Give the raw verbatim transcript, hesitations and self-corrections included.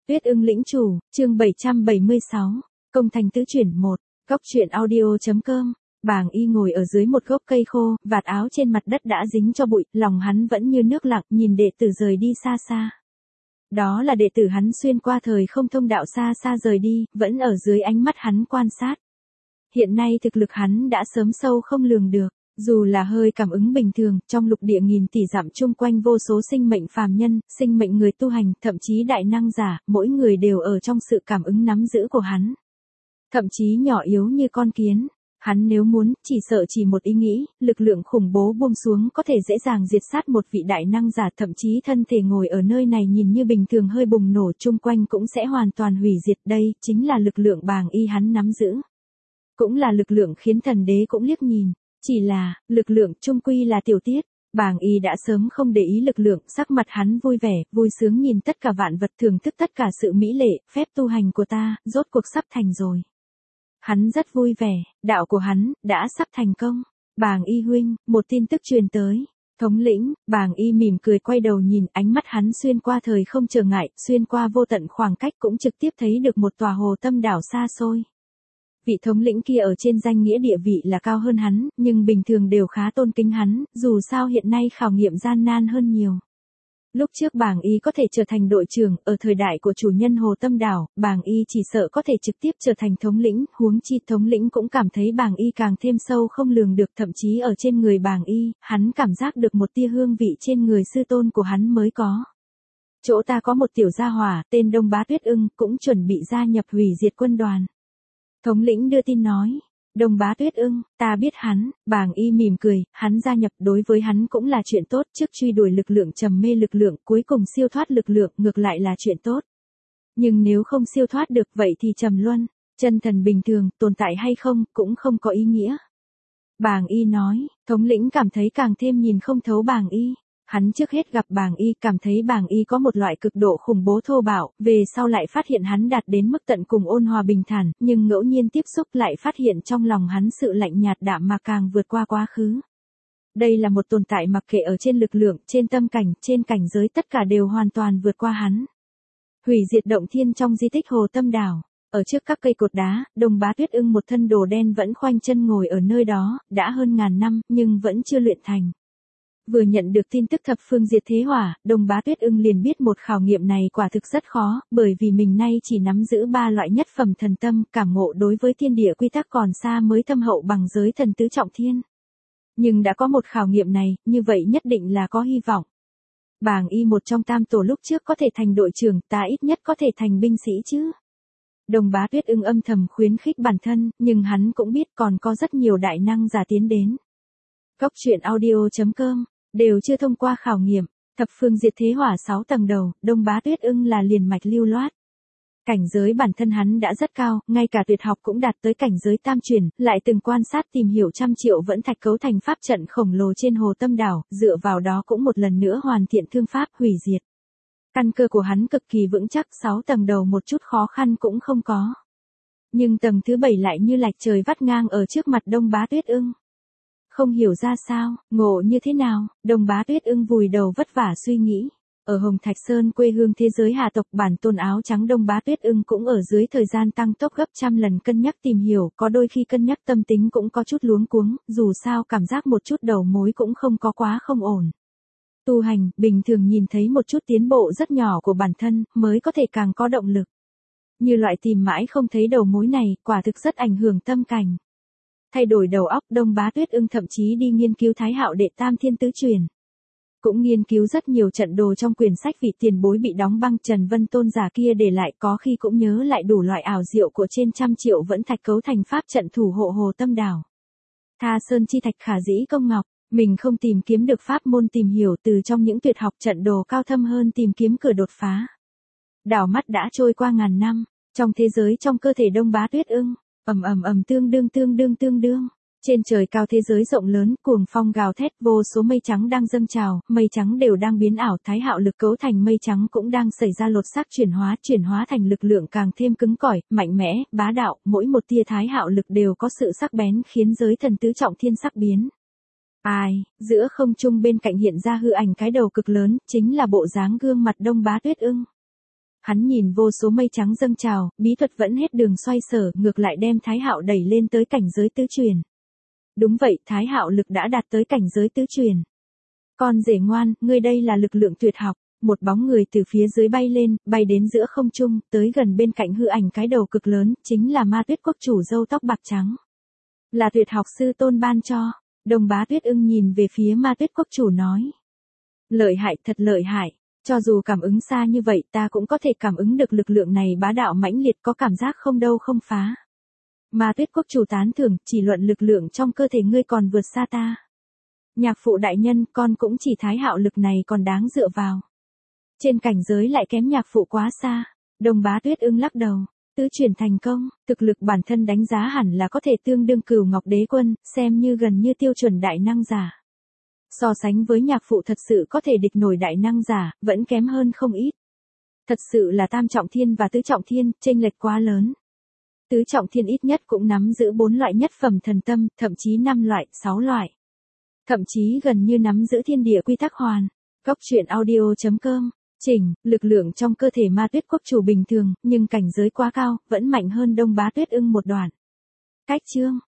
Tuyết ưng lĩnh chủ, chương bảy trăm bảy mươi sáu, công thành tứ chuyển một, góc truyện audio.com. Bàng Y ngồi ở dưới một gốc cây khô, vạt áo trên mặt đất đã dính cho bụi, lòng hắn vẫn như nước lặng, nhìn đệ tử rời đi xa xa. Đó là đệ tử hắn xuyên qua thời không thông đạo xa xa rời đi, vẫn ở dưới ánh mắt hắn quan sát. Hiện nay thực lực hắn đã sớm sâu không lường được. Dù là hơi cảm ứng bình thường, trong lục địa nghìn tỷ dặm chung quanh vô số sinh mệnh phàm nhân, sinh mệnh người tu hành, thậm chí đại năng giả, mỗi người đều ở trong sự cảm ứng nắm giữ của hắn. Thậm chí nhỏ yếu như con kiến, hắn nếu muốn, chỉ sợ chỉ một ý nghĩ, lực lượng khủng bố buông xuống có thể dễ dàng diệt sát một vị đại năng giả, thậm chí thân thể ngồi ở nơi này nhìn như bình thường hơi bùng nổ chung quanh cũng sẽ hoàn toàn hủy diệt. Đây chính là lực lượng Bàng Y hắn nắm giữ. Cũng là lực lượng khiến thần đế cũng liếc nhìn. Chỉ là, lực lượng chung quy là tiểu tiết, Bàng Y đã sớm không để ý lực lượng, sắc mặt hắn vui vẻ, vui sướng nhìn tất cả vạn vật, thưởng thức tất cả sự mỹ lệ, phép tu hành của ta, rốt cuộc sắp thành rồi. Hắn rất vui vẻ, đạo của hắn, đã sắp thành công. Bàng Y huynh, một tin tức truyền tới. Thống lĩnh, Bàng Y mỉm cười quay đầu nhìn, ánh mắt hắn xuyên qua thời không trở ngại, xuyên qua vô tận khoảng cách cũng trực tiếp thấy được một tòa hồ tâm đảo xa xôi. Vị thống lĩnh kia ở trên danh nghĩa địa vị là cao hơn hắn, nhưng bình thường đều khá tôn kính hắn, dù sao hiện nay khảo nghiệm gian nan hơn nhiều. Lúc trước Bàng Y có thể trở thành đội trưởng, ở thời đại của chủ nhân Hồ Tâm Đảo, Bàng Y chỉ sợ có thể trực tiếp trở thành thống lĩnh, huống chi thống lĩnh cũng cảm thấy Bàng Y càng thêm sâu không lường được, thậm chí ở trên người Bàng Y, hắn cảm giác được một tia hương vị trên người sư tôn của hắn mới có. Chỗ ta có một tiểu gia hỏa, tên Đông Bá Tuyết Ưng, cũng chuẩn bị gia nhập hủy diệt quân đoàn. Thống lĩnh đưa tin nói, Đông Bá Tuyết Ưng, ta biết hắn. Bàng Y mỉm cười, hắn gia nhập đối với hắn cũng là chuyện tốt, trước truy đuổi lực lượng trầm mê lực lượng, cuối cùng siêu thoát lực lượng, ngược lại là chuyện tốt. Nhưng nếu không siêu thoát được vậy thì trầm luân, chân thần bình thường, tồn tại hay không, cũng không có ý nghĩa. Bàng Y nói, thống lĩnh cảm thấy càng thêm nhìn không thấu Bàng Y. Hắn trước hết gặp Bàng Y, cảm thấy Bàng Y có một loại cực độ khủng bố thô bạo, về sau lại phát hiện hắn đạt đến mức tận cùng ôn hòa bình thản, nhưng ngẫu nhiên tiếp xúc lại phát hiện trong lòng hắn sự lạnh nhạt đạm mà càng vượt qua quá khứ. Đây là một tồn tại mặc kệ ở trên lực lượng, trên tâm cảnh, trên cảnh giới tất cả đều hoàn toàn vượt qua hắn. Hủy diệt động thiên trong di tích Hồ Tâm Đảo. Ở trước các cây cột đá, Đông Bá Tuyết Ưng một thân đồ đen vẫn khoanh chân ngồi ở nơi đó, đã hơn ngàn năm, nhưng vẫn chưa luyện thành. Vừa nhận được tin tức thập phương diệt thế hỏa, Đông Bá Tuyết Ưng liền biết một khảo nghiệm này quả thực rất khó, bởi vì mình nay chỉ nắm giữ ba loại nhất phẩm thần tâm, cảm ngộ đối với thiên địa quy tắc còn xa mới thâm hậu bằng giới thần tứ trọng thiên. Nhưng đã có một khảo nghiệm này, như vậy nhất định là có hy vọng. Bàng Y một trong tam tổ lúc trước có thể thành đội trưởng, ta ít nhất có thể thành binh sĩ chứ. Đông Bá Tuyết Ưng âm thầm khuyến khích bản thân, nhưng hắn cũng biết còn có rất nhiều đại năng giả tiến đến. Góc truyện audio.com. Đều chưa thông qua khảo nghiệm, thập phương diệt thế hỏa sáu tầng đầu, Đông Bá Tuyết Ưng là liền mạch lưu loát. Cảnh giới bản thân hắn đã rất cao, ngay cả tuyệt học cũng đạt tới cảnh giới tam truyền, lại từng quan sát tìm hiểu trăm triệu vẫn thạch cấu thành pháp trận khổng lồ trên Hồ Tâm Đảo, dựa vào đó cũng một lần nữa hoàn thiện thương pháp hủy diệt. Căn cơ của hắn cực kỳ vững chắc, sáu tầng đầu một chút khó khăn cũng không có. Nhưng tầng thứ bảy lại như lạch trời vắt ngang ở trước mặt Đông Bá Tuyết Ưng. Không hiểu ra sao, ngộ như thế nào, Đông Bá Tuyết Ưng vùi đầu vất vả suy nghĩ. Ở Hồng Thạch Sơn quê hương thế giới hà tộc, bản tôn áo trắng Đông Bá Tuyết Ưng cũng ở dưới thời gian tăng tốc gấp trăm lần cân nhắc tìm hiểu, có đôi khi cân nhắc tâm tính cũng có chút luống cuống, dù sao cảm giác một chút đầu mối cũng không có quá không ổn. Tu hành, bình thường nhìn thấy một chút tiến bộ rất nhỏ của bản thân, mới có thể càng có động lực. Như loại tìm mãi không thấy đầu mối này, quả thực rất ảnh hưởng tâm cảnh. Thay đổi đầu óc, Đông Bá Tuyết Ưng thậm chí đi nghiên cứu Thái Hạo Đệ Tam Thiên Tứ Truyền. Cũng nghiên cứu rất nhiều trận đồ trong quyển sách vị tiền bối bị đóng băng Trần Vân Tôn giả kia để lại, có khi cũng nhớ lại đủ loại ảo diệu của trên trăm triệu vẫn thạch cấu thành pháp trận thủ hộ Hồ Tâm Đảo. Tha Sơn chi thạch khả dĩ công ngọc, mình không tìm kiếm được pháp môn tìm hiểu từ trong những tuyệt học trận đồ cao thâm hơn tìm kiếm cửa đột phá. Đảo mắt đã trôi qua ngàn năm, trong thế giới trong cơ thể Đông Bá Tuyết Ưng. Ầm ầm ầm tương đương tương đương tương đương. Trên trời cao thế giới rộng lớn, cuồng phong gào thét, vô số mây trắng đang dâng trào, mây trắng đều đang biến ảo, Thái Hạo lực cấu thành mây trắng cũng đang xảy ra lột xác chuyển hóa, chuyển hóa thành lực lượng càng thêm cứng cỏi, mạnh mẽ, bá đạo, mỗi một tia Thái Hạo lực đều có sự sắc bén khiến giới thần tứ trọng thiên sắc biến. Ai, giữa không trung bên cạnh hiện ra hư ảnh cái đầu cực lớn, chính là bộ dáng gương mặt Đông Bá Tuyết Ưng. Hắn nhìn vô số mây trắng dâng trào, bí thuật vẫn hết đường xoay sở, ngược lại đem Thái Hạo đẩy lên tới cảnh giới tứ truyền. Đúng vậy, Thái Hạo lực đã đạt tới cảnh giới tứ truyền. Con rể ngoan, ngươi đây là lực lượng tuyệt học. Một bóng người từ phía dưới bay lên, bay đến giữa không trung, tới gần bên cạnh hư ảnh cái đầu cực lớn, chính là Ma Tuyết quốc chủ râu tóc bạc trắng. Là tuyệt học sư tôn ban cho. Đồng Bá Tuyết Ưng nhìn về phía Ma Tuyết quốc chủ nói. Lợi hại, thật lợi hại. Cho dù cảm ứng xa như vậy ta cũng có thể cảm ứng được lực lượng này bá đạo mãnh liệt, có cảm giác không đâu không phá. Ma Tuyết quốc chủ tán thưởng, chỉ luận lực lượng trong cơ thể ngươi còn vượt xa ta. Nhạc phụ đại nhân, con cũng chỉ Thái Hạo lực này còn đáng dựa vào. Trên cảnh giới lại kém nhạc phụ quá xa. Đồng Bá Tuyết Ưng lắc đầu. Tứ chuyển thành công, thực lực bản thân đánh giá hẳn là có thể tương đương Cửu Ngọc Đế Quân, xem như gần như tiêu chuẩn đại năng giả. So sánh với nhạc phụ thật sự có thể địch nổi đại năng giả, vẫn kém hơn không ít. Thật sự là tam trọng thiên và tứ trọng thiên, chênh lệch quá lớn. Tứ trọng thiên ít nhất cũng nắm giữ bốn loại nhất phẩm thần tâm, thậm chí năm loại, sáu loại. Thậm chí gần như nắm giữ thiên địa quy tắc hoàn. Góc truyện audio chấm com. Chỉnh, lực lượng trong cơ thể Ma Tuyết quốc chủ bình thường, nhưng cảnh giới quá cao, vẫn mạnh hơn Đông Bá Tuyết Ưng một đoạn. Cách chương